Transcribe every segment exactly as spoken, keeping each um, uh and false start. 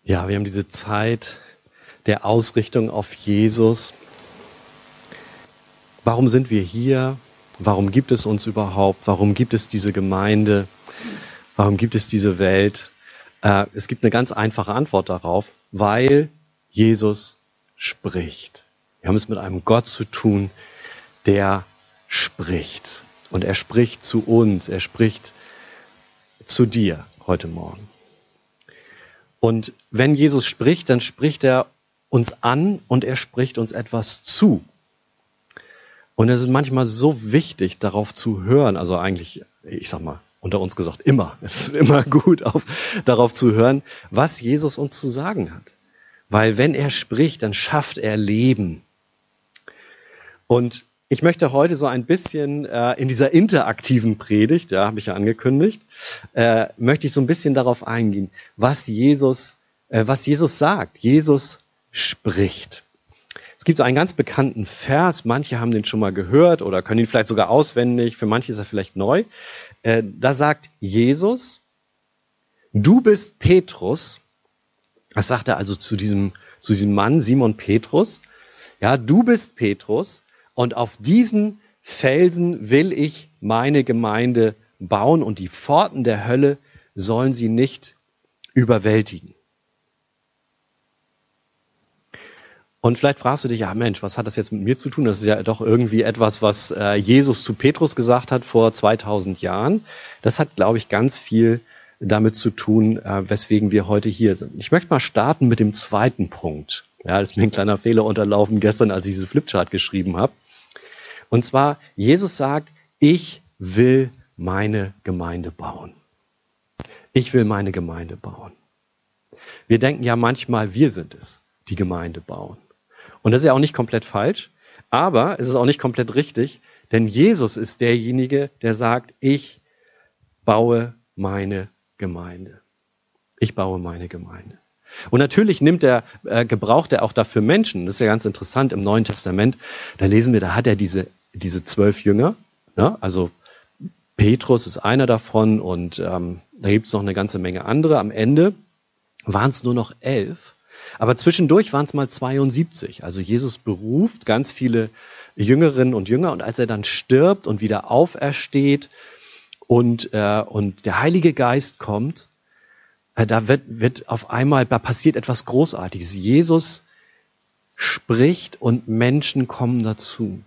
Ja, wir haben diese Zeit der Ausrichtung auf Jesus. Warum sind wir hier? Warum gibt es uns überhaupt? Warum gibt es diese Gemeinde? Warum gibt es diese Welt? Äh, es gibt eine ganz einfache Antwort darauf, weil Jesus spricht. Wir haben es mit einem Gott zu tun, der spricht. Und er spricht zu uns, er spricht zu dir heute Morgen. Und wenn Jesus spricht, dann spricht er uns an und er spricht uns etwas zu. Und es ist manchmal so wichtig, darauf zu hören, also eigentlich, ich sag mal, unter uns gesagt, immer. Es ist immer gut, auf, darauf zu hören, was Jesus uns zu sagen hat. Weil wenn er spricht, dann schafft er Leben. Und ich möchte heute so ein bisschen äh, in dieser interaktiven Predigt, ja, habe ich ja angekündigt, äh, möchte ich so ein bisschen darauf eingehen, was Jesus, äh, was Jesus sagt. Jesus spricht. Es gibt so einen ganz bekannten Vers, manche haben den schon mal gehört oder können ihn vielleicht sogar auswendig, für manche ist er vielleicht neu. Äh, da sagt Jesus, du bist Petrus, das sagt er also zu diesem, zu diesem Mann, Simon Petrus, ja, du bist Petrus, und auf diesen Felsen will ich meine Gemeinde bauen und die Pforten der Hölle sollen sie nicht überwältigen. Und vielleicht fragst du dich, ja Mensch, was hat das jetzt mit mir zu tun? Das ist ja doch irgendwie etwas, was äh, Jesus zu Petrus gesagt hat vor zweitausend Jahren. Das hat, glaube ich, ganz viel damit zu tun, äh, weswegen wir heute hier sind. Ich möchte mal starten mit dem zweiten Punkt. Ja, das ist mir ein kleiner Fehler unterlaufen gestern, als ich diese Flipchart geschrieben habe. Und zwar, Jesus sagt, ich will meine Gemeinde bauen. Ich will meine Gemeinde bauen. Wir denken ja manchmal, wir sind es, die Gemeinde bauen. Und das ist ja auch nicht komplett falsch, aber es ist auch nicht komplett richtig, denn Jesus ist derjenige, der sagt, ich baue meine Gemeinde. Ich baue meine Gemeinde. Und natürlich nimmt er, äh, gebraucht er auch dafür Menschen. Das ist ja ganz interessant im Neuen Testament. Da lesen wir, da hat er diese, diese zwölf Jünger. Ja? Also Petrus ist einer davon und ähm, da gibt es noch eine ganze Menge andere. Am Ende waren es nur noch elf. Aber zwischendurch waren es mal zweiundsiebzig. Also Jesus beruft ganz viele Jüngerinnen und Jünger. Und als er dann stirbt und wieder aufersteht und, äh, und der Heilige Geist kommt, Da wird, wird auf einmal, da passiert etwas Großartiges. Jesus spricht und Menschen kommen dazu.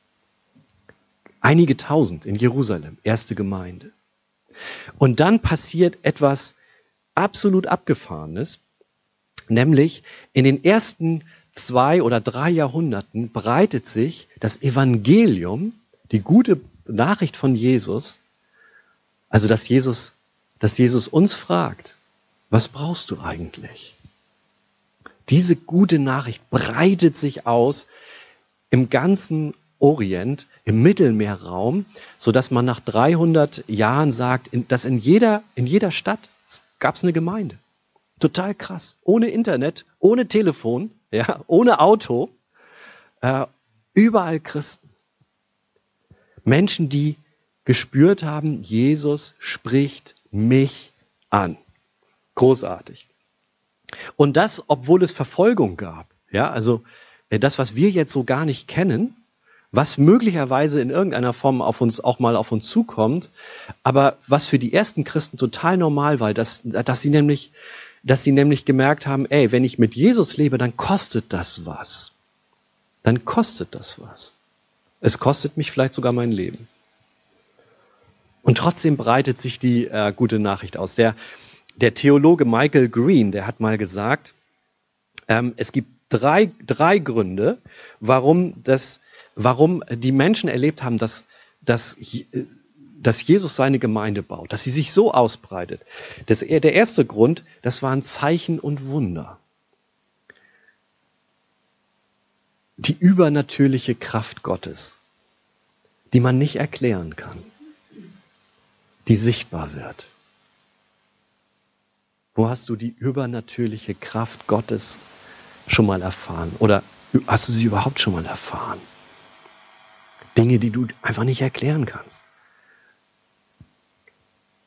Einige tausend in Jerusalem, erste Gemeinde. Und dann passiert etwas absolut Abgefahrenes, nämlich in den ersten zwei oder drei Jahrhunderten breitet sich das Evangelium, die gute Nachricht von Jesus, also dass Jesus, dass Jesus uns fragt, was brauchst du eigentlich? Diese gute Nachricht breitet sich aus im ganzen Orient, im Mittelmeerraum, sodass man nach dreihundert Jahren sagt, dass in jeder, in jeder Stadt gab es eine Gemeinde. Total krass. Ohne Internet, ohne Telefon, ja, ohne Auto, äh, überall Christen. Menschen, die gespürt haben, Jesus spricht mich an. Großartig. Und das, obwohl es Verfolgung gab. Ja, also das, was wir jetzt so gar nicht kennen, was möglicherweise in irgendeiner Form auf uns auch mal auf uns zukommt, aber was für die ersten Christen total normal war, dass, dass sie nämlich, dass sie nämlich gemerkt haben, ey, wenn ich mit Jesus lebe, dann kostet das was. Dann kostet das was. Es kostet mich vielleicht sogar mein Leben. Und trotzdem breitet sich die äh, gute Nachricht aus. Der Der Theologe Michael Green, der hat mal gesagt, ähm, es gibt drei, drei Gründe, warum, das, warum die Menschen erlebt haben, dass, dass, dass Jesus seine Gemeinde baut, dass sie sich so ausbreitet. Das, der erste Grund, das waren Zeichen und Wunder. Die übernatürliche Kraft Gottes, die man nicht erklären kann, die sichtbar wird. Wo hast du die übernatürliche Kraft Gottes schon mal erfahren? Oder hast du sie überhaupt schon mal erfahren? Dinge, die du einfach nicht erklären kannst.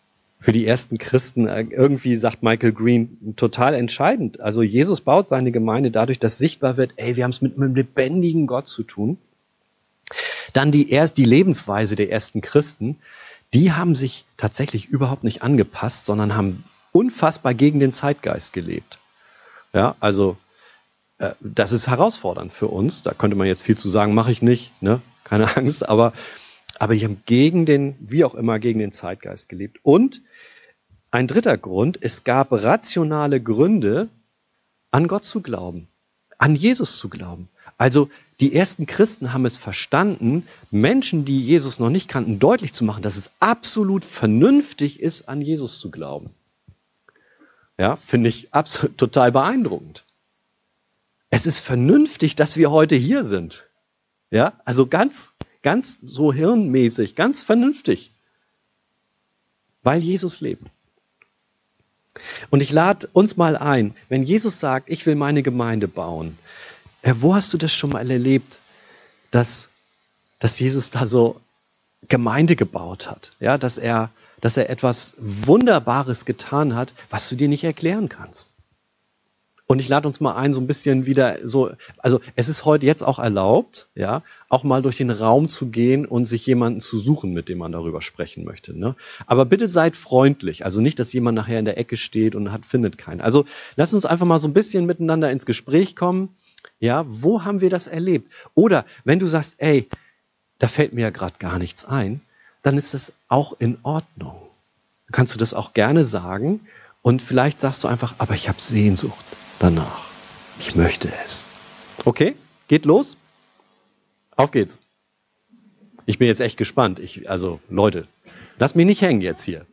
für die ersten Christen irgendwie, sagt Michael Green, total entscheidend. Also Jesus baut seine Gemeinde dadurch, dass sichtbar wird, ey, wir haben es mit einem lebendigen Gott zu tun. Dann die erst die Lebensweise der ersten Christen, die haben sich tatsächlich überhaupt nicht angepasst, sondern haben unfassbar gegen den Zeitgeist gelebt. Ja, also äh, das ist herausfordernd für uns. Da könnte man jetzt viel zu sagen, mache ich nicht, ne? Keine Angst, aber aber die haben gegen den, wie auch immer, gegen den Zeitgeist gelebt. Und ein dritter Grund, es gab rationale Gründe, an Gott zu glauben, an Jesus zu glauben. Also die ersten Christen haben es verstanden, Menschen, die Jesus noch nicht kannten, deutlich zu machen, dass es absolut vernünftig ist, an Jesus zu glauben. Ja, finde ich absolut total beeindruckend. Es ist vernünftig, dass wir heute hier sind. Ja, also ganz, ganz so hirnmäßig, ganz vernünftig. Weil Jesus lebt. Und ich lade uns mal ein, wenn Jesus sagt, ich will meine Gemeinde bauen, wo hast du das schon mal erlebt, dass, dass Jesus da so Gemeinde gebaut hat? Ja, dass er, dass er etwas Wunderbares getan hat, was du dir nicht erklären kannst. Und ich lade uns mal ein, so ein bisschen wieder so, also es ist heute jetzt auch erlaubt, ja, auch mal durch den Raum zu gehen und sich jemanden zu suchen, mit dem man darüber sprechen möchte. Ne? Aber bitte seid freundlich, also nicht, dass jemand nachher in der Ecke steht und hat, findet keinen. Also lasst uns einfach mal so ein bisschen miteinander ins Gespräch kommen. Ja, wo haben wir das erlebt? Oder wenn du sagst, ey, da fällt mir ja gerade gar nichts ein, dann ist das auch in Ordnung. Dann kannst du das auch gerne sagen und vielleicht sagst du einfach, aber ich habe Sehnsucht danach. Ich möchte es. Okay, geht los? Auf geht's. Ich bin jetzt echt gespannt. Ich, also Leute, lasst mich nicht hängen jetzt hier.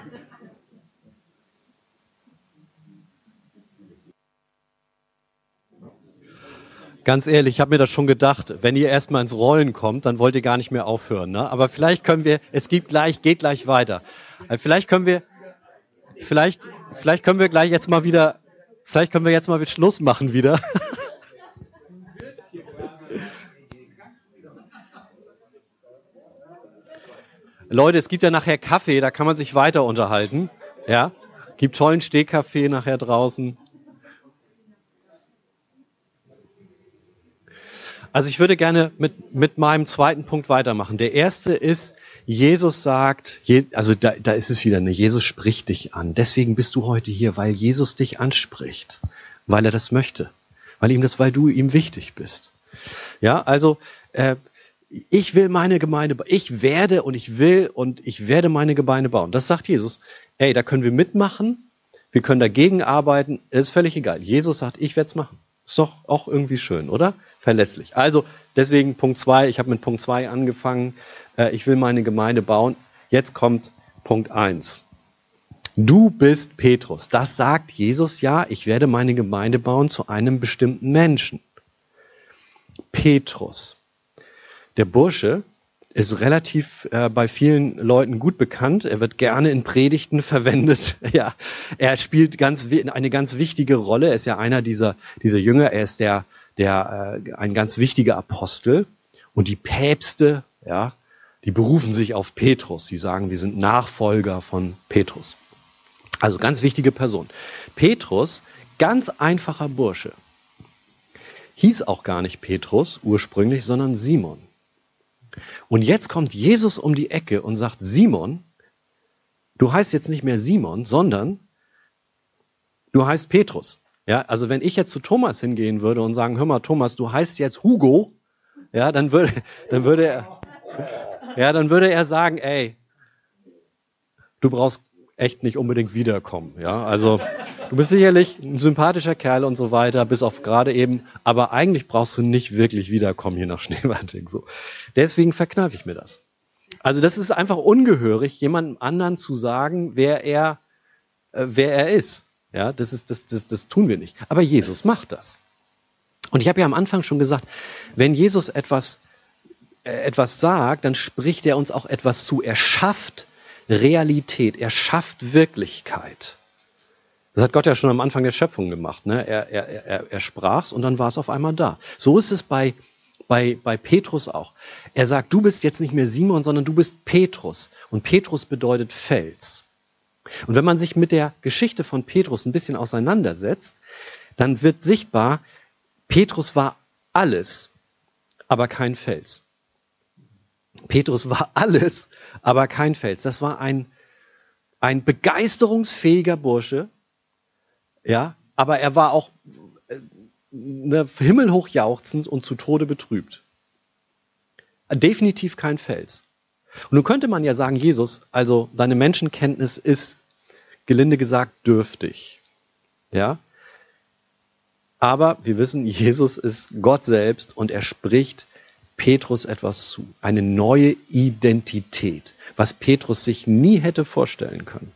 Ganz ehrlich, ich habe mir das schon gedacht, wenn ihr erstmal ins Rollen kommt, dann wollt ihr gar nicht mehr aufhören. Ne? Aber vielleicht können wir, es gibt gleich, geht gleich weiter. Vielleicht können wir, vielleicht, vielleicht können wir gleich jetzt mal wieder, vielleicht können wir jetzt mal mit Schluss machen wieder. Leute, es gibt ja nachher Kaffee, da kann man sich weiter unterhalten. Ja, gibt tollen Stehkaffee nachher draußen. Also ich würde gerne mit, mit meinem zweiten Punkt weitermachen. Der erste ist, Jesus sagt, also da, da ist es wieder, ne, Jesus spricht dich an. Deswegen bist du heute hier, weil Jesus dich anspricht, weil er das möchte, weil ihm das, weil du ihm wichtig bist. Ja, also äh, ich will meine Gemeinde, ich werde und ich will und ich werde meine Gemeinde bauen. Das sagt Jesus. Ey, da können wir mitmachen, wir können dagegen arbeiten, es ist völlig egal. Jesus sagt, ich werde es machen. Ist doch auch irgendwie schön, oder? Verlässlich. Also deswegen Punkt zwei, ich habe mit Punkt zwei angefangen, äh, ich will meine Gemeinde bauen. Jetzt kommt Punkt eins. Du bist Petrus. Das sagt Jesus ja, ich werde meine Gemeinde bauen zu einem bestimmten Menschen. Petrus. Der Bursche ist relativ äh, bei vielen Leuten gut bekannt. Er wird gerne in Predigten verwendet. Ja, er spielt ganz eine ganz wichtige Rolle. Er ist ja einer dieser dieser Jünger. Er ist der der äh, ein ganz wichtiger Apostel. Und die Päpste, ja, die berufen sich auf Petrus. Sie sagen, wir sind Nachfolger von Petrus. Also ganz wichtige Person. Petrus, ganz einfacher Bursche, hieß auch gar nicht Petrus ursprünglich, sondern Simon. Und jetzt kommt Jesus um die Ecke und sagt, Simon, du heißt jetzt nicht mehr Simon, sondern du heißt Petrus. Ja, also wenn ich jetzt zu Thomas hingehen würde und sagen, hör mal, Thomas, du heißt jetzt Hugo, ja, dann würde, dann würde er, ja, dann würde er sagen, ey, du brauchst echt nicht unbedingt wiederkommen. Ja, also du bist sicherlich ein sympathischer Kerl und so weiter, bis auf gerade eben, aber eigentlich brauchst du nicht wirklich wiederkommen hier nach Schneewanting. So. Deswegen verkneife ich mir das. Also das ist einfach ungehörig, jemandem anderen zu sagen, wer er, äh, wer er ist. Ja, das ist, das, das, das tun wir nicht. Aber Jesus macht das. Und ich habe ja am Anfang schon gesagt, wenn Jesus etwas, äh, etwas sagt, dann spricht er uns auch etwas zu. Er schafft Realität, er schafft Wirklichkeit. Das hat Gott ja schon am Anfang der Schöpfung gemacht. Ne? Er, er, er, er sprach's und dann war es auf einmal da. So ist es bei, bei, bei Petrus auch. Er sagt, du bist jetzt nicht mehr Simon, sondern du bist Petrus. Und Petrus bedeutet Fels. Und wenn man sich mit der Geschichte von Petrus ein bisschen auseinandersetzt, dann wird sichtbar, Petrus war alles, aber kein Fels. Petrus war alles, aber kein Fels. Das war ein, ein begeisterungsfähiger Bursche, ja, aber er war auch äh, ne, himmelhoch jauchzend und zu Tode betrübt. Definitiv kein Fels. Und nun könnte man ja sagen, Jesus, also deine Menschenkenntnis ist, gelinde gesagt, dürftig. Ja? Aber wir wissen, Jesus ist Gott selbst und er spricht Petrus etwas zu. Eine neue Identität, was Petrus sich nie hätte vorstellen können.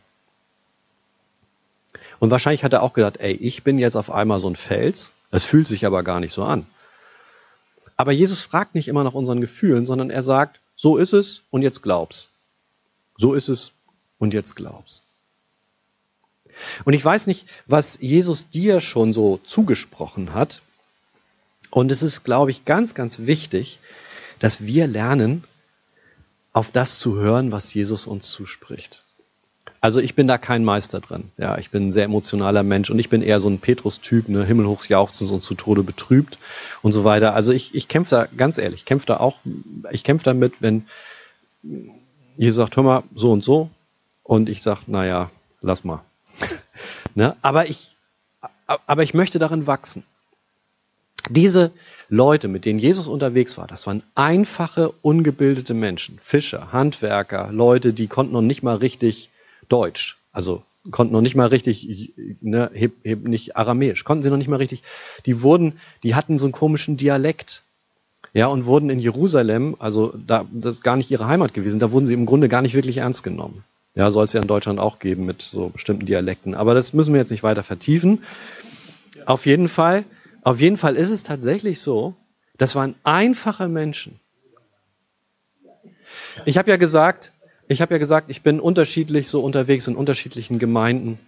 Und wahrscheinlich hat er auch gedacht, ey, ich bin jetzt auf einmal so ein Fels. Es fühlt sich aber gar nicht so an. Aber Jesus fragt nicht immer nach unseren Gefühlen, sondern er sagt, so ist es und jetzt glaub's. So ist es und jetzt glaub's. Und ich weiß nicht, was Jesus dir schon so zugesprochen hat. Und es ist, glaube ich, ganz, ganz wichtig, dass wir lernen, auf das zu hören, was Jesus uns zuspricht. Also ich bin da kein Meister drin. Ja, ich bin ein sehr emotionaler Mensch und ich bin eher so ein Petrus-Typ, ne, himmelhoch jauchzend und zu Tode betrübt und so weiter. Also ich, ich kämpfe da, ganz ehrlich, ich kämpfe da auch, ich kämpfe damit, wenn Jesus sagt, hör mal, so und so und ich sage, naja, lass mal. Ne? Aber ich, aber ich möchte darin wachsen. Diese Leute, mit denen Jesus unterwegs war, das waren einfache, ungebildete Menschen, Fischer, Handwerker, Leute, die konnten noch nicht mal richtig Deutsch, also konnten noch nicht mal richtig, ne, heb, heb, nicht Aramäisch, konnten sie noch nicht mal richtig. Die wurden, die hatten so einen komischen Dialekt, ja, und wurden in Jerusalem, also da, das ist gar nicht ihre Heimat gewesen, da wurden sie im Grunde gar nicht wirklich ernst genommen. Ja, soll es ja in Deutschland auch geben mit so bestimmten Dialekten, aber das müssen wir jetzt nicht weiter vertiefen. Auf jeden Fall, auf jeden Fall ist es tatsächlich so, das waren einfache Menschen. Ich habe ja gesagt, Ich habe ja gesagt, ich bin unterschiedlich so unterwegs in unterschiedlichen Gemeinden.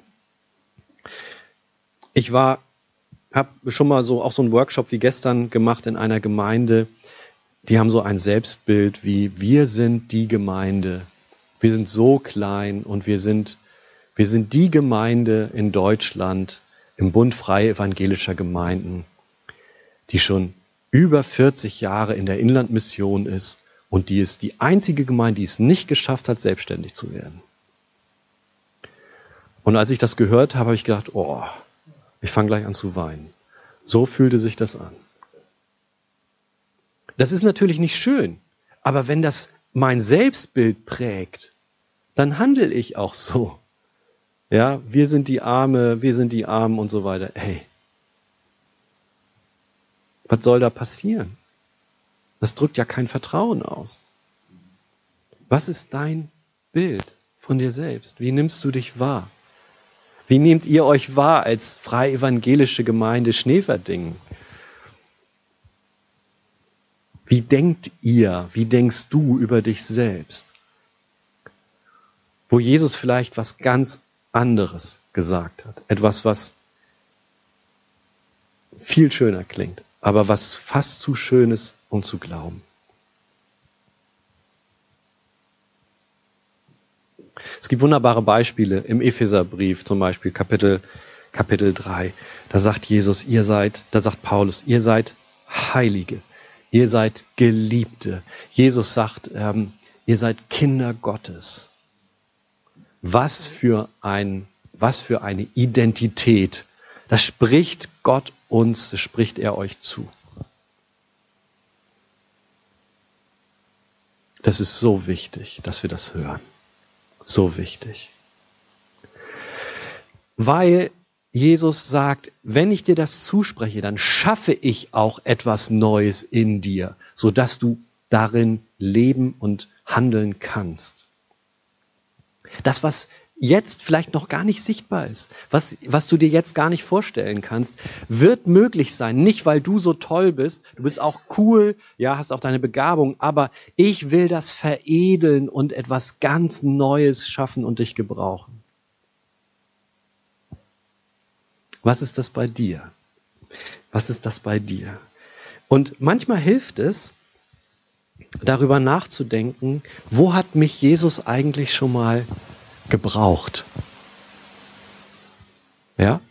Ich war, habe schon mal so auch so einen Workshop wie gestern gemacht in einer Gemeinde. Die haben so ein Selbstbild wie wir sind die Gemeinde. Wir sind so klein und wir sind, wir sind die Gemeinde in Deutschland im Bund Freie Evangelischer Gemeinden, die schon über vierzig Jahre in der Inlandmission ist. Und die ist die einzige Gemeinde, die es nicht geschafft hat, selbstständig zu werden. Und als ich das gehört habe, habe ich gedacht, oh, ich fange gleich an zu weinen. So fühlte sich das an. Das ist natürlich nicht schön, aber wenn das mein Selbstbild prägt, dann handle ich auch so. Ja, wir sind die Arme, wir sind die Armen und so weiter. Hey, was soll da passieren? Das drückt ja kein Vertrauen aus. Was ist dein Bild von dir selbst? Wie nimmst du dich wahr? Wie nehmt ihr euch wahr als freie evangelische Gemeinde Schneverdingen? Wie denkt ihr, wie denkst du über dich selbst? Wo Jesus vielleicht was ganz anderes gesagt hat. Etwas, was viel schöner klingt, aber was fast zu schön ist, um zu glauben. Es gibt wunderbare Beispiele im Epheserbrief, zum Beispiel Kapitel, Kapitel drei. Da sagt Jesus, ihr seid, da sagt Paulus, ihr seid Heilige, ihr seid Geliebte. Jesus sagt, ähm, ihr seid Kinder Gottes. Was für ein, was für eine Identität. Das spricht Gott uns, das spricht er euch zu. Das ist so wichtig, dass wir das hören. So wichtig. Weil Jesus sagt, wenn ich dir das zuspreche, dann schaffe ich auch etwas Neues in dir, sodass du darin leben und handeln kannst. Das, was jetzt vielleicht noch gar nicht sichtbar ist, was, was du dir jetzt gar nicht vorstellen kannst, wird möglich sein. Nicht, weil du so toll bist, du bist auch cool, ja, hast auch deine Begabung, aber ich will das veredeln und etwas ganz Neues schaffen und dich gebrauchen. Was ist das bei dir? Was ist das bei dir? Und manchmal hilft es, darüber nachzudenken, wo hat mich Jesus eigentlich schon mal gebraucht? Ja?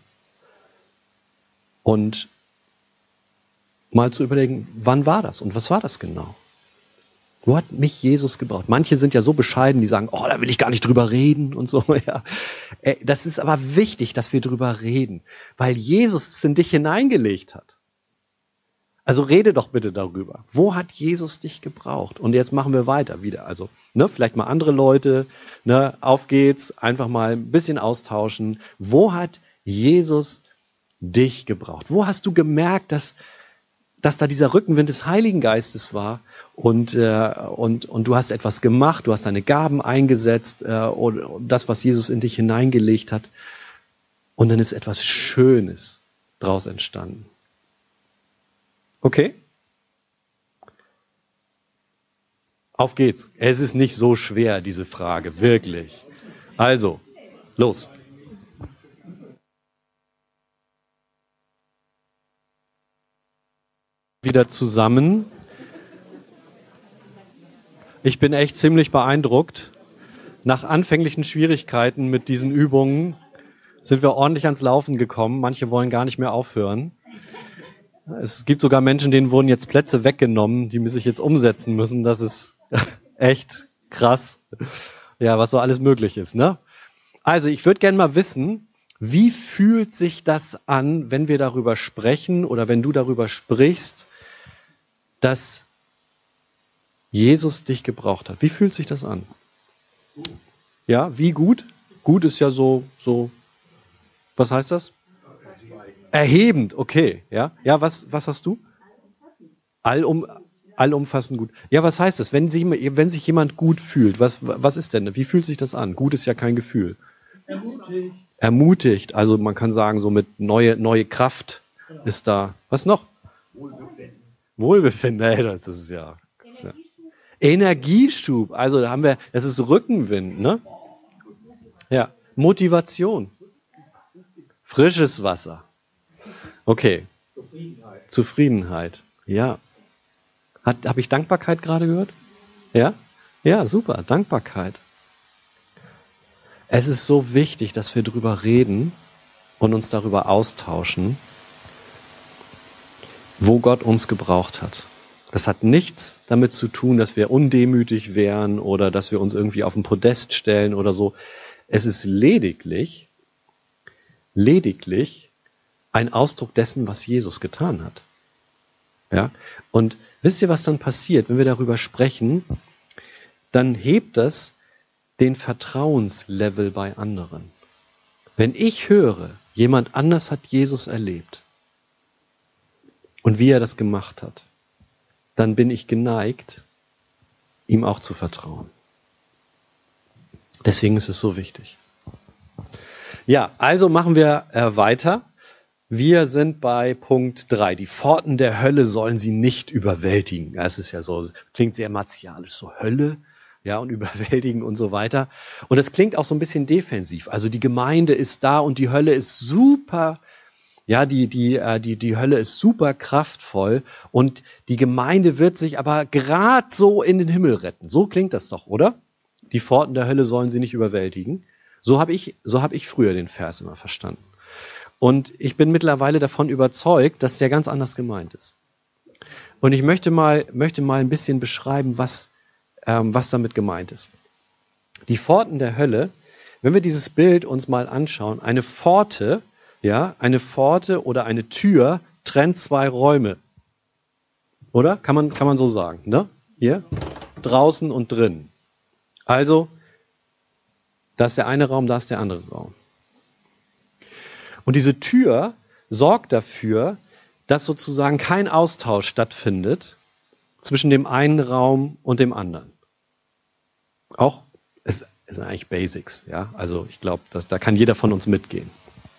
Und mal zu überlegen, wann war das und was war das genau? Wo hat mich Jesus gebraucht? Manche sind ja so bescheiden, die sagen, oh, da will ich gar nicht drüber reden und so. Ja. Das ist aber wichtig, dass wir drüber reden, weil Jesus es in dich hineingelegt hat. Also rede doch bitte darüber. Wo hat Jesus dich gebraucht? Und jetzt machen wir weiter wieder. Also ne, vielleicht mal andere Leute, ne, auf geht's, einfach mal ein bisschen austauschen. Wo hat Jesus dich gebraucht? Wo hast du gemerkt, dass, dass da dieser Rückenwind des Heiligen Geistes war und, äh, und, und du hast etwas gemacht, du hast deine Gaben eingesetzt äh, und, und das, was Jesus in dich hineingelegt hat. Und dann ist etwas Schönes draus entstanden. Okay? Auf geht's. Es ist nicht so schwer, diese Frage, wirklich. Also, los. Wieder zusammen. Ich bin echt ziemlich beeindruckt. Nach anfänglichen Schwierigkeiten mit diesen Übungen sind wir ordentlich ans Laufen gekommen. Manche wollen gar nicht mehr aufhören. Es gibt sogar Menschen, denen wurden jetzt Plätze weggenommen, die sich jetzt umsetzen müssen. Das ist echt krass. Ja, was so alles möglich ist, ne? Also, ich würde gerne mal wissen, wie fühlt sich das an, wenn wir darüber sprechen oder wenn du darüber sprichst, dass Jesus dich gebraucht hat? Wie fühlt sich das an? Ja, wie gut? Gut ist ja so, so, was heißt das? Erhebend, okay, ja. Ja, was, was hast du? Allum, allumfassend gut. Ja, was heißt das? Wenn sich, wenn sich jemand gut fühlt, was, was ist denn? Wie fühlt sich das an? Gut ist ja kein Gefühl. Ermutigt. Ermutigt, also man kann sagen, so mit neue, neue Kraft ist da. Was noch? Wohlbefinden. Wohlbefinden, ey, das ist ja. Das ist ja. Energieschub, also da haben wir, das ist Rückenwind, ne? Ja, Motivation. Frisches Wasser. Okay. Zufriedenheit. Zufriedenheit. Ja. Habe ich Dankbarkeit gerade gehört? Ja? Ja, super. Dankbarkeit. Es ist so wichtig, dass wir drüber reden und uns darüber austauschen, wo Gott uns gebraucht hat. Das hat nichts damit zu tun, dass wir undemütig wären oder dass wir uns irgendwie auf den Podest stellen oder so. Es ist lediglich, lediglich ein Ausdruck dessen, was Jesus getan hat. Ja? Und wisst ihr, was dann passiert, wenn wir darüber sprechen? Dann hebt das den Vertrauenslevel bei anderen. Wenn ich höre, jemand anders hat Jesus erlebt und wie er das gemacht hat, dann bin ich geneigt, ihm auch zu vertrauen. Deswegen ist es so wichtig. Ja, also machen wir äh, weiter. Wir sind bei Punkt drei. Die Pforten der Hölle sollen sie nicht überwältigen. Das ist ja so, klingt sehr martialisch, so Hölle, ja, und überwältigen und so weiter. Und es klingt auch so ein bisschen defensiv. Also die Gemeinde ist da und die Hölle ist super, ja, die, die, äh, die, die Hölle ist super kraftvoll und die Gemeinde wird sich aber gerade so in den Himmel retten. So klingt das doch, oder? Die Pforten der Hölle sollen sie nicht überwältigen. So habe ich, so habe ich früher den Vers immer verstanden. Und ich bin mittlerweile davon überzeugt, dass der ganz anders gemeint ist. Und ich möchte mal, möchte mal ein bisschen beschreiben, was, ähm, was damit gemeint ist. Die Pforten der Hölle, wenn wir dieses Bild uns mal anschauen, eine Pforte, ja, eine Pforte oder eine Tür trennt zwei Räume. Oder? Kann man, kann man so sagen, ne? Hier, draußen und drin. Also, da ist der eine Raum, da ist der andere Raum. Und diese Tür sorgt dafür, dass sozusagen kein Austausch stattfindet zwischen dem einen Raum und dem anderen. Auch, es sind eigentlich Basics, ja. Also ich glaube, da kann jeder von uns mitgehen.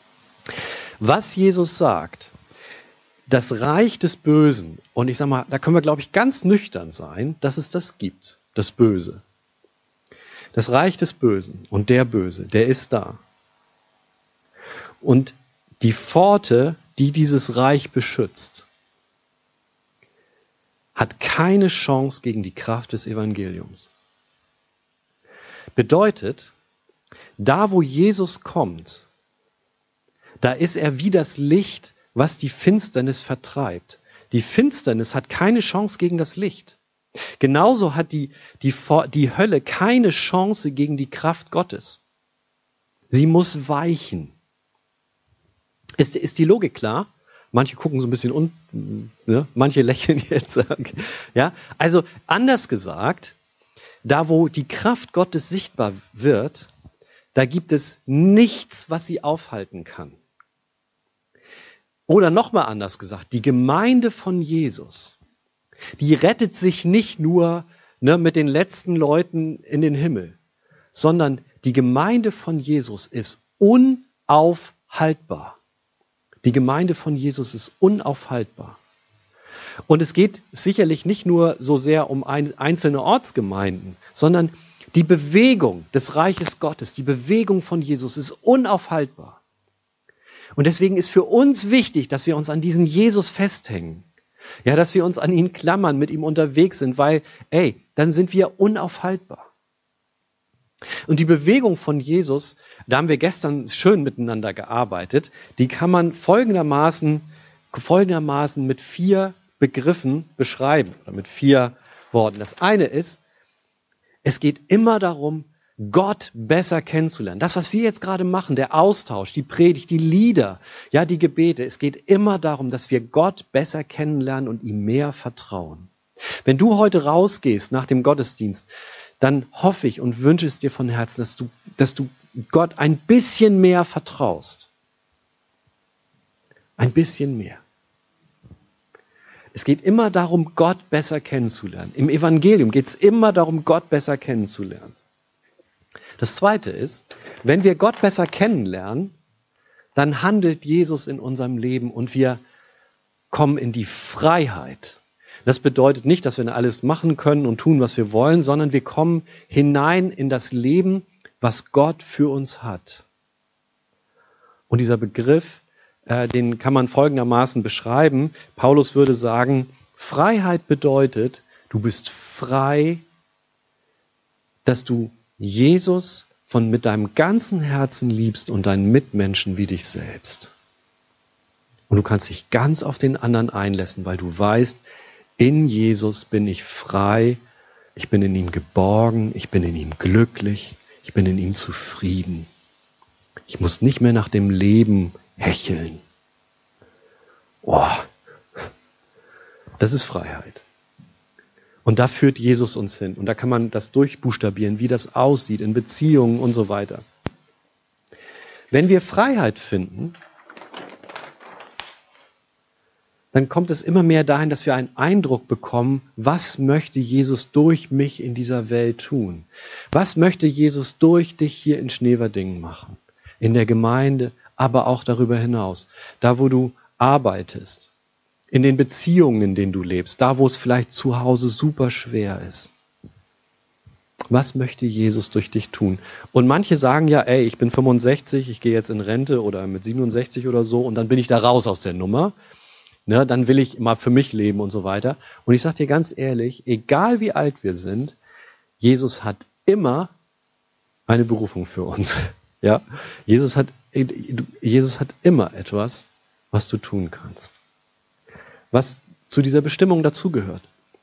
Was Jesus sagt, das Reich des Bösen, und ich sag mal, da können wir, glaube ich, ganz nüchtern sein, dass es das gibt, das Böse. Das Reich des Bösen und der Böse, der ist da. Und die Pforte, die dieses Reich beschützt, hat keine Chance gegen die Kraft des Evangeliums. Bedeutet, da wo Jesus kommt, Da ist er wie das Licht, was die Finsternis vertreibt. Die Finsternis hat keine Chance gegen das Licht. Genauso hat die, die, die Hölle keine Chance gegen die Kraft Gottes. Sie muss weichen. Ist, ist die Logik klar? Manche gucken so ein bisschen unten, ne? Manche lächeln jetzt. Ja? Also anders gesagt, da wo die Kraft Gottes sichtbar wird, da gibt es nichts, was sie aufhalten kann. Oder nochmal anders gesagt, die Gemeinde von Jesus, die rettet sich nicht nur, ne, mit den letzten Leuten in den Himmel, sondern die Gemeinde von Jesus ist unaufhaltbar. Die Gemeinde von Jesus ist unaufhaltbar. Und es geht sicherlich nicht nur so sehr um ein, einzelne Ortsgemeinden, sondern die Bewegung des Reiches Gottes, die Bewegung von Jesus ist unaufhaltbar. Und deswegen ist für uns wichtig, dass wir uns an diesen Jesus festhängen. Ja, dass wir uns an ihn klammern, mit ihm unterwegs sind, weil, ey, dann sind wir unaufhaltbar. Und die Bewegung von Jesus, da haben wir gestern schön miteinander gearbeitet, die kann man folgendermaßen, folgendermaßen mit vier Begriffen beschreiben, oder mit vier Worten. Das eine ist, es geht immer darum, Gott besser kennenzulernen. Das, was wir jetzt gerade machen, der Austausch, die Predigt, die Lieder, ja, die Gebete, es geht immer darum, dass wir Gott besser kennenlernen und ihm mehr vertrauen. Wenn du heute rausgehst nach dem Gottesdienst, dann hoffe ich und wünsche es dir von Herzen, dass du, dass du Gott ein bisschen mehr vertraust. Ein bisschen mehr. Es geht immer darum, Gott besser kennenzulernen. Im Evangelium geht es immer darum, Gott besser kennenzulernen. Das Zweite ist, wenn wir Gott besser kennenlernen, dann handelt Jesus in unserem Leben und wir kommen in die Freiheit. Das bedeutet nicht, dass wir alles machen können und tun, was wir wollen, sondern wir kommen hinein in das Leben, was Gott für uns hat. Und dieser Begriff, äh, den kann man folgendermaßen beschreiben. Paulus würde sagen, Freiheit bedeutet, du bist frei, dass du Jesus von mit deinem ganzen Herzen liebst und deinen Mitmenschen wie dich selbst. Und du kannst dich ganz auf den anderen einlassen, weil du weißt, in Jesus bin ich frei, ich bin in ihm geborgen, ich bin in ihm glücklich, ich bin in ihm zufrieden. Ich muss nicht mehr nach dem Leben hecheln. Oh, das ist Freiheit. Und da führt Jesus uns hin. Und da kann man das durchbuchstabieren, wie das aussieht in Beziehungen und so weiter. Wenn wir Freiheit finden, dann kommt es immer mehr dahin, dass wir einen Eindruck bekommen, was möchte Jesus durch mich in dieser Welt tun? Was möchte Jesus durch dich hier in Schneverdingen machen? In der Gemeinde, aber auch darüber hinaus. Da, wo du arbeitest. In den Beziehungen, in denen du lebst. Da, wo es vielleicht zu Hause super schwer ist. Was möchte Jesus durch dich tun? Und manche sagen ja, ey, ich bin fünfundsechzig, ich gehe jetzt in Rente oder mit siebenundsechzig oder so und dann bin ich da raus aus der Nummer. Ne, dann will ich mal für mich leben und so weiter. Und ich sage dir ganz ehrlich, egal wie alt wir sind, Jesus hat immer eine Berufung für uns. Ja, Jesus hat, Jesus hat immer etwas, was du tun kannst. Was zu dieser Bestimmung dazugehört.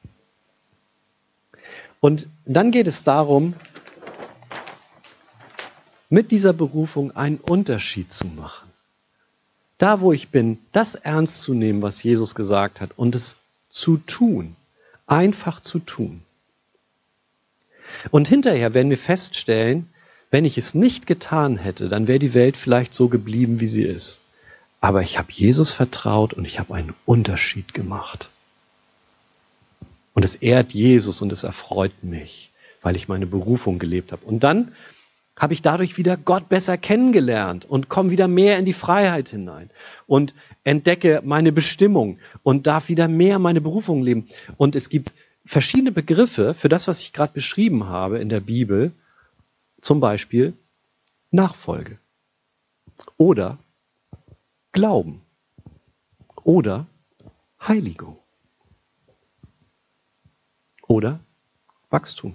Und dann geht es darum, mit dieser Berufung einen Unterschied zu machen. Da, wo ich bin, das ernst zu nehmen, was Jesus gesagt hat und es zu tun, einfach zu tun. Und hinterher werden wir feststellen, wenn ich es nicht getan hätte, dann wäre die Welt vielleicht so geblieben, wie sie ist. Aber ich habe Jesus vertraut und ich habe einen Unterschied gemacht. Und es ehrt Jesus und es erfreut mich, weil ich meine Berufung gelebt habe. Und dann habe ich dadurch wieder Gott besser kennengelernt und komme wieder mehr in die Freiheit hinein und entdecke meine Bestimmung und darf wieder mehr meine Berufung leben. Und es gibt verschiedene Begriffe für das, was ich gerade beschrieben habe in der Bibel, zum Beispiel Nachfolge oder Glauben oder Heiligung oder Wachstum.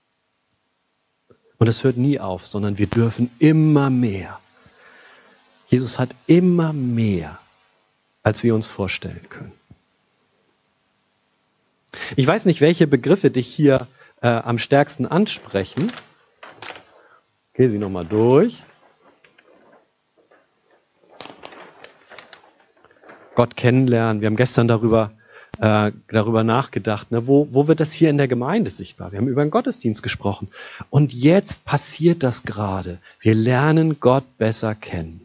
Und es hört nie auf, sondern wir dürfen immer mehr. Jesus hat immer mehr, als wir uns vorstellen können. Ich weiß nicht, welche Begriffe dich hier äh, am stärksten ansprechen. Geh sie nochmal durch. Gott kennenlernen. Wir haben gestern darüber, äh, darüber nachgedacht, ne? wo, wo wird das hier in der Gemeinde sichtbar? Wir haben über den Gottesdienst gesprochen. Und jetzt passiert das gerade. Wir lernen Gott besser kennen.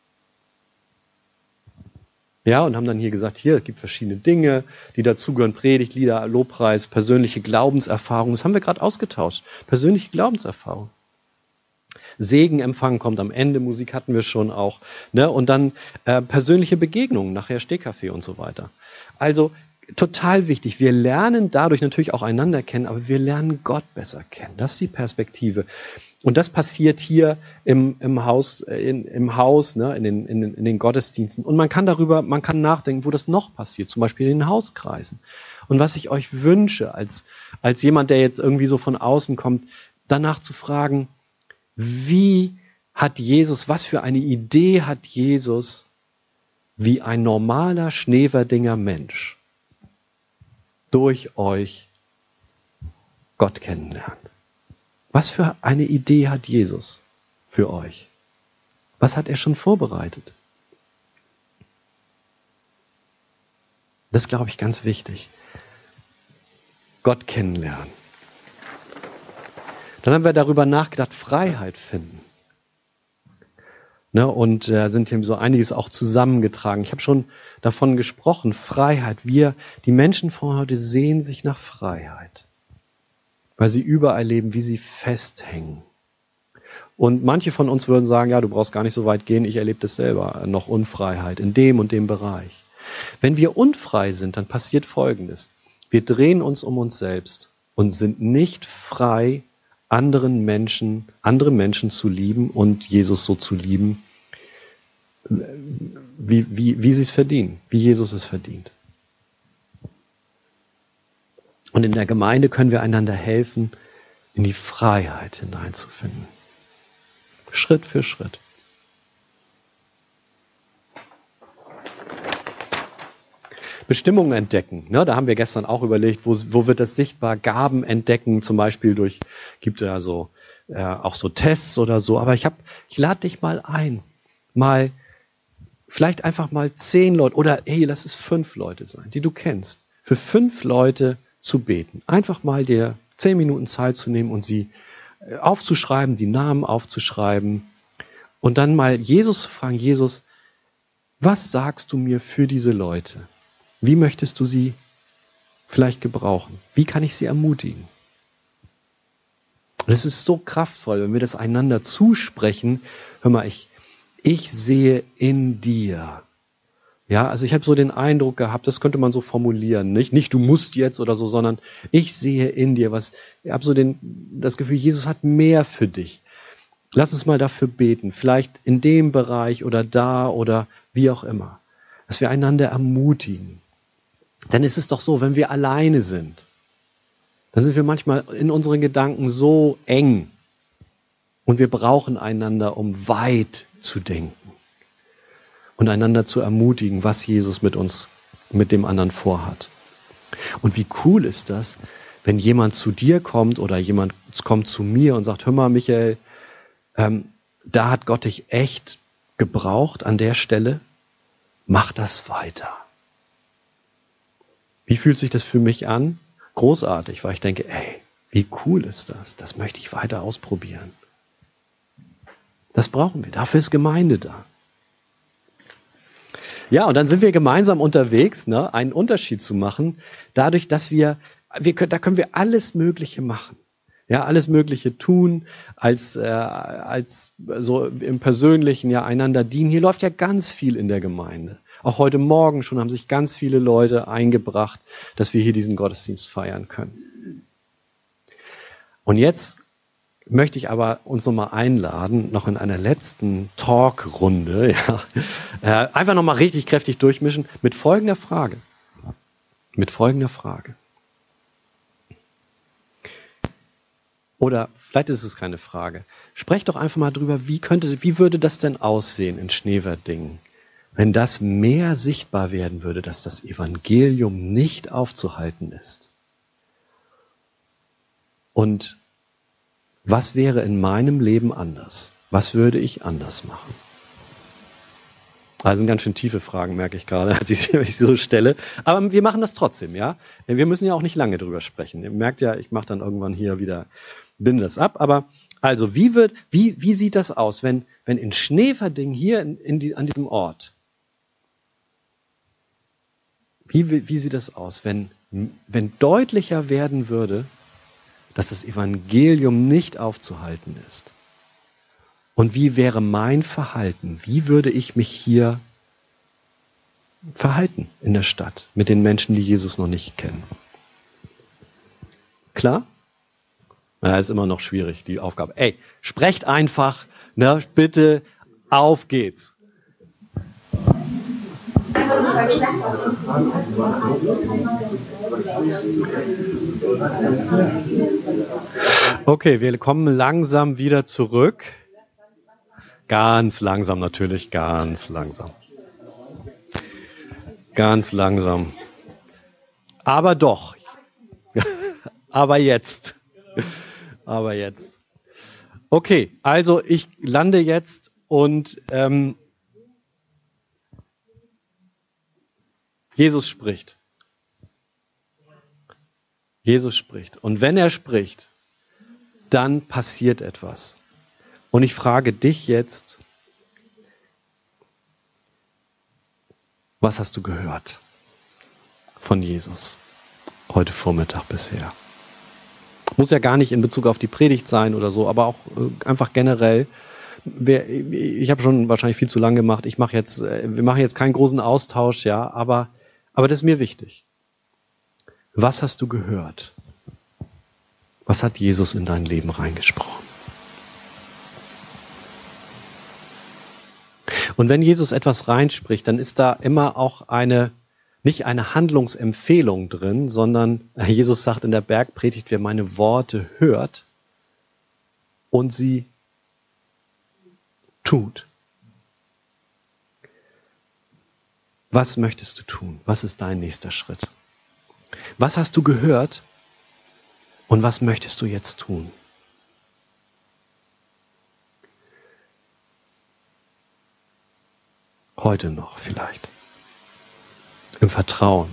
Ja, und haben dann hier gesagt, hier, es gibt verschiedene Dinge, die dazugehören, Predigt, Lieder, Lobpreis, persönliche Glaubenserfahrung. Das haben wir gerade ausgetauscht. Persönliche Glaubenserfahrung. Segenempfang kommt am Ende, Musik hatten wir schon auch. Ne? Und dann äh, persönliche Begegnungen, nachher Stehkaffee und so weiter. Also total wichtig. Wir lernen dadurch natürlich auch einander kennen, aber wir lernen Gott besser kennen. Das ist die Perspektive. Und das passiert hier im, im Haus, in, im Haus, ne, in den, in, den, in den Gottesdiensten. Und man kann darüber, man kann nachdenken, wo das noch passiert, zum Beispiel in den Hauskreisen. Und was ich euch wünsche, als, als jemand, der jetzt irgendwie so von außen kommt, danach zu fragen, wie hat Jesus, was für eine Idee hat Jesus, wie ein normaler Schneeverdinger Mensch durch euch Gott kennenlernt? Was für eine Idee hat Jesus für euch? Was hat er schon vorbereitet? Das ist, glaube ich, ganz wichtig. Gott kennenlernen. Dann haben wir darüber nachgedacht, Freiheit finden. Ne, und da äh, sind hier so einiges auch zusammengetragen. Ich habe schon davon gesprochen, Freiheit. Wir, die Menschen von heute, sehen sich nach Freiheit, weil sie überall leben, wie sie festhängen. Und manche von uns würden sagen, ja, du brauchst gar nicht so weit gehen, ich erlebe das selber, noch Unfreiheit in dem und dem Bereich. Wenn wir unfrei sind, dann passiert Folgendes. Wir drehen uns um uns selbst und sind nicht frei, anderen Menschen, andere Menschen zu lieben und Jesus so zu lieben, wie, wie, wie sie es verdienen, wie Jesus es verdient. Und in der Gemeinde können wir einander helfen, in die Freiheit hineinzufinden. Schritt für Schritt. Bestimmungen entdecken. Ne, da haben wir gestern auch überlegt, wo, wo wird das sichtbar? Gaben entdecken, zum Beispiel durch, gibt ja so äh, auch so Tests oder so. Aber ich habe, ich lade dich mal ein, mal vielleicht einfach mal zehn Leute oder hey, lass es fünf Leute sein, die du kennst. Für fünf Leute zu beten. Einfach mal dir zehn Minuten Zeit zu nehmen und sie aufzuschreiben, die Namen aufzuschreiben und dann mal Jesus zu fragen, Jesus, was sagst du mir für diese Leute? Wie möchtest du sie vielleicht gebrauchen? Wie kann ich sie ermutigen? Und es ist so kraftvoll, wenn wir das einander zusprechen. Hör mal, ich, ich sehe in dir. Ja, also ich habe so den Eindruck gehabt, das könnte man so formulieren, nicht, nicht du musst jetzt oder so, sondern ich sehe in dir was. Ich habe so den, das Gefühl, Jesus hat mehr für dich. Lass uns mal dafür beten, vielleicht in dem Bereich oder da oder wie auch immer, dass wir einander ermutigen. Dann ist es doch so, wenn wir alleine sind, dann sind wir manchmal in unseren Gedanken so eng und wir brauchen einander, um weit zu denken und einander zu ermutigen, was Jesus mit uns, mit dem anderen vorhat. Und wie cool ist das, wenn jemand zu dir kommt oder jemand kommt zu mir und sagt, hör mal, Michael, ähm, da hat Gott dich echt gebraucht an der Stelle, mach das weiter. Wie fühlt sich das für mich an? Großartig, weil ich denke, ey, wie cool ist das? Das möchte ich weiter ausprobieren. Das brauchen wir. Dafür ist Gemeinde da. Ja, und dann sind wir gemeinsam unterwegs, ne, einen Unterschied zu machen, dadurch, dass wir, wir können, da können wir alles Mögliche machen. Ja, alles Mögliche tun, als, äh, als so im Persönlichen ja einander dienen. Hier läuft ja ganz viel in der Gemeinde. Auch heute Morgen schon haben sich ganz viele Leute eingebracht, dass wir hier diesen Gottesdienst feiern können. Und jetzt möchte ich aber uns nochmal einladen, noch in einer letzten Talkrunde, ja, äh, einfach nochmal richtig kräftig durchmischen mit folgender Frage. Mit folgender Frage. Oder vielleicht ist es keine Frage. Sprecht doch einfach mal drüber, wie könnte, wie würde das denn aussehen in Schneverdingen, wenn das mehr sichtbar werden würde, dass das Evangelium nicht aufzuhalten ist? Und was wäre in meinem Leben anders? Was würde ich anders machen? Das sind ganz schön tiefe Fragen, merke ich gerade, als ich sie so stelle. Aber wir machen das trotzdem, ja? Wir müssen ja auch nicht lange drüber sprechen. Ihr merkt ja, ich mache dann irgendwann hier wieder, binde das ab. Aber also, wie wird, wie, wie sieht das aus, wenn, wenn in Schneverdingen hier in, in die, an diesem Ort, wie, wie sieht das aus, wenn, wenn deutlicher werden würde, dass das Evangelium nicht aufzuhalten ist? Und wie wäre mein Verhalten? Wie würde ich mich hier verhalten in der Stadt mit den Menschen, die Jesus noch nicht kennen? Klar? Na, ist immer noch schwierig, die Aufgabe. Ey, sprecht einfach, ne, bitte, auf geht's. Okay, wir kommen langsam wieder zurück. Ganz langsam natürlich, ganz langsam. Ganz langsam. Aber doch. Aber jetzt. Aber jetzt. Okay, also ich lande jetzt und ähm, Jesus spricht. Jesus spricht. Und wenn er spricht, dann passiert etwas. Und ich frage dich jetzt, was hast du gehört von Jesus heute Vormittag bisher? Muss ja gar nicht in Bezug auf die Predigt sein oder so, aber auch einfach generell. Ich habe schon wahrscheinlich viel zu lang gemacht. Ich mache jetzt, wir machen jetzt keinen großen Austausch, ja, aber, aber das ist mir wichtig. Was hast du gehört? Was hat Jesus in dein Leben reingesprochen? Und wenn Jesus etwas reinspricht, dann ist da immer auch eine, nicht eine Handlungsempfehlung drin, sondern Jesus sagt in der Bergpredigt, wer meine Worte hört und sie tut. Was möchtest du tun? Was ist dein nächster Schritt? Was hast du gehört und was möchtest du jetzt tun? Heute noch vielleicht. Im Vertrauen.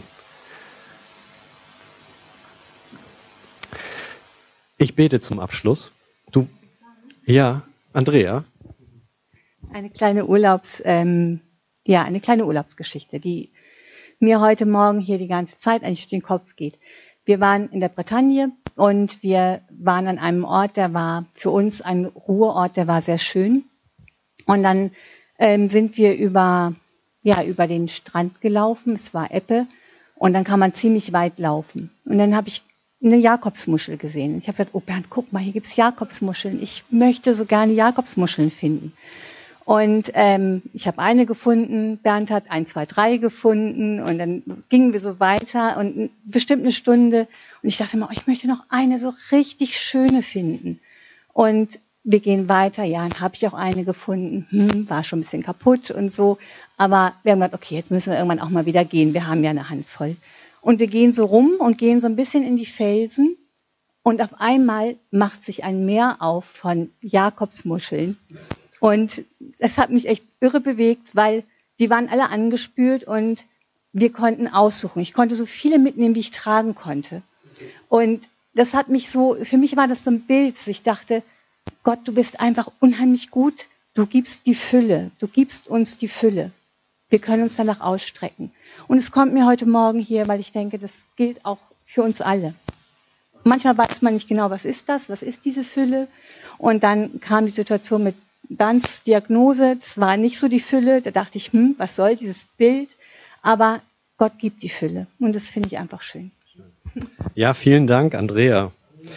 Ich bete zum Abschluss. Du, ja, Andrea. Eine kleine Urlaubs, ähm, ja, eine kleine Urlaubsgeschichte, die mir heute Morgen hier die ganze Zeit eigentlich durch den Kopf geht. Wir waren in der Bretagne und wir waren an einem Ort, der war für uns ein Ruheort, der war sehr schön. Und dann ähm, sind wir über, ja, über den Strand gelaufen, es war Ebbe, und dann kann man ziemlich weit laufen. Und dann habe ich eine Jakobsmuschel gesehen. Ich habe gesagt, oh Bernd, guck mal, hier gibt's Jakobsmuscheln. Ich möchte so gerne Jakobsmuscheln finden. Und ähm, ich habe eine gefunden, Bernd hat ein, zwei, drei gefunden und dann gingen wir so weiter und bestimmt eine Stunde. Und ich dachte mir, oh, ich möchte noch eine so richtig schöne finden. Und wir gehen weiter, ja, dann habe ich auch eine gefunden, hm, war schon ein bisschen kaputt und so. Aber wir haben gesagt, okay, jetzt müssen wir irgendwann auch mal wieder gehen, wir haben ja eine Handvoll. Und wir gehen so rum und gehen so ein bisschen in die Felsen. Und auf einmal macht sich ein Meer auf von Jakobsmuscheln. Und es hat mich echt irre bewegt, weil die waren alle angespült und wir konnten aussuchen. Ich konnte so viele mitnehmen, wie ich tragen konnte. Und das hat mich so, für mich war das so ein Bild, dass ich dachte, Gott, du bist einfach unheimlich gut. Du gibst die Fülle. Du gibst uns die Fülle. Wir können uns danach ausstrecken. Und es kommt mir heute Morgen hier, weil ich denke, das gilt auch für uns alle. Manchmal weiß man nicht genau, was ist das? Was ist diese Fülle? Und dann kam die Situation mit Bernds Diagnose. Das war nicht so die Fülle. Da dachte ich, hm, was soll dieses Bild? Aber Gott gibt die Fülle. Und das finde ich einfach schön. Ja, vielen Dank, Andrea.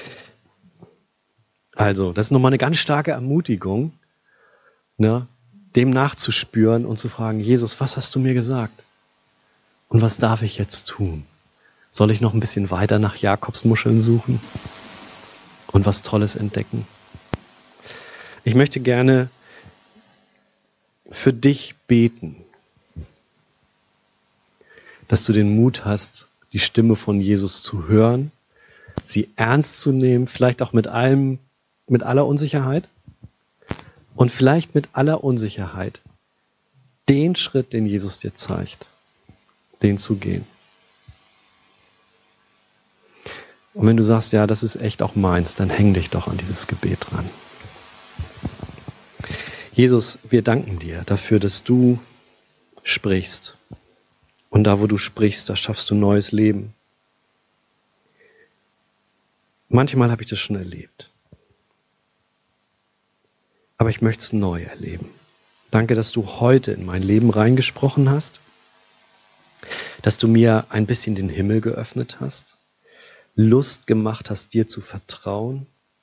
Also, das ist nochmal eine ganz starke Ermutigung, ne, dem nachzuspüren und zu fragen, Jesus, was hast du mir gesagt? Und was darf ich jetzt tun? Soll ich noch ein bisschen weiter nach Jakobsmuscheln suchen? und was Tolles entdecken. Ich möchte gerne für dich beten, dass du den Mut hast, die Stimme von Jesus zu hören, sie ernst zu nehmen, vielleicht auch mit allem, mit aller Unsicherheit und vielleicht mit aller Unsicherheit den Schritt, den Jesus dir zeigt, den zu gehen. Und wenn du sagst, ja, das ist echt auch meins, dann häng dich doch an dieses Gebet dran. Jesus, wir danken dir dafür, dass du sprichst. Und da, wo du sprichst, da schaffst du neues Leben. Manchmal habe ich das schon erlebt. Aber ich möchte es neu erleben. Danke, dass du heute in mein Leben reingesprochen hast, dass du mir ein bisschen den Himmel geöffnet hast, Lust gemacht hast, dir zu vertrauen.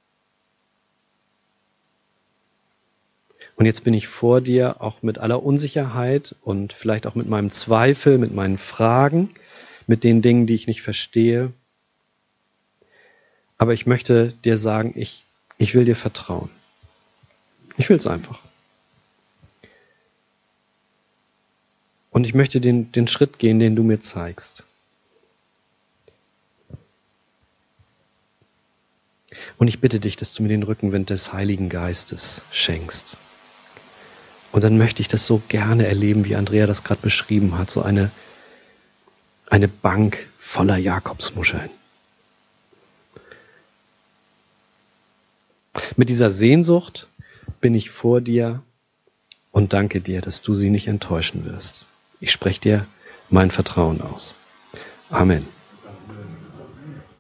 Und jetzt bin ich vor dir, auch mit aller Unsicherheit und vielleicht auch mit meinem Zweifel, mit meinen Fragen, mit den Dingen, die ich nicht verstehe. Aber ich möchte dir sagen, ich, ich will dir vertrauen. Ich will es einfach. Und ich möchte den, den Schritt gehen, den du mir zeigst. Und ich bitte dich, dass du mir den Rückenwind des Heiligen Geistes schenkst. Und dann möchte ich das so gerne erleben, wie Andrea das gerade beschrieben hat, so eine, eine Bank voller Jakobsmuscheln. Mit dieser Sehnsucht bin ich vor dir und danke dir, dass du sie nicht enttäuschen wirst. Ich spreche dir mein Vertrauen aus. Amen.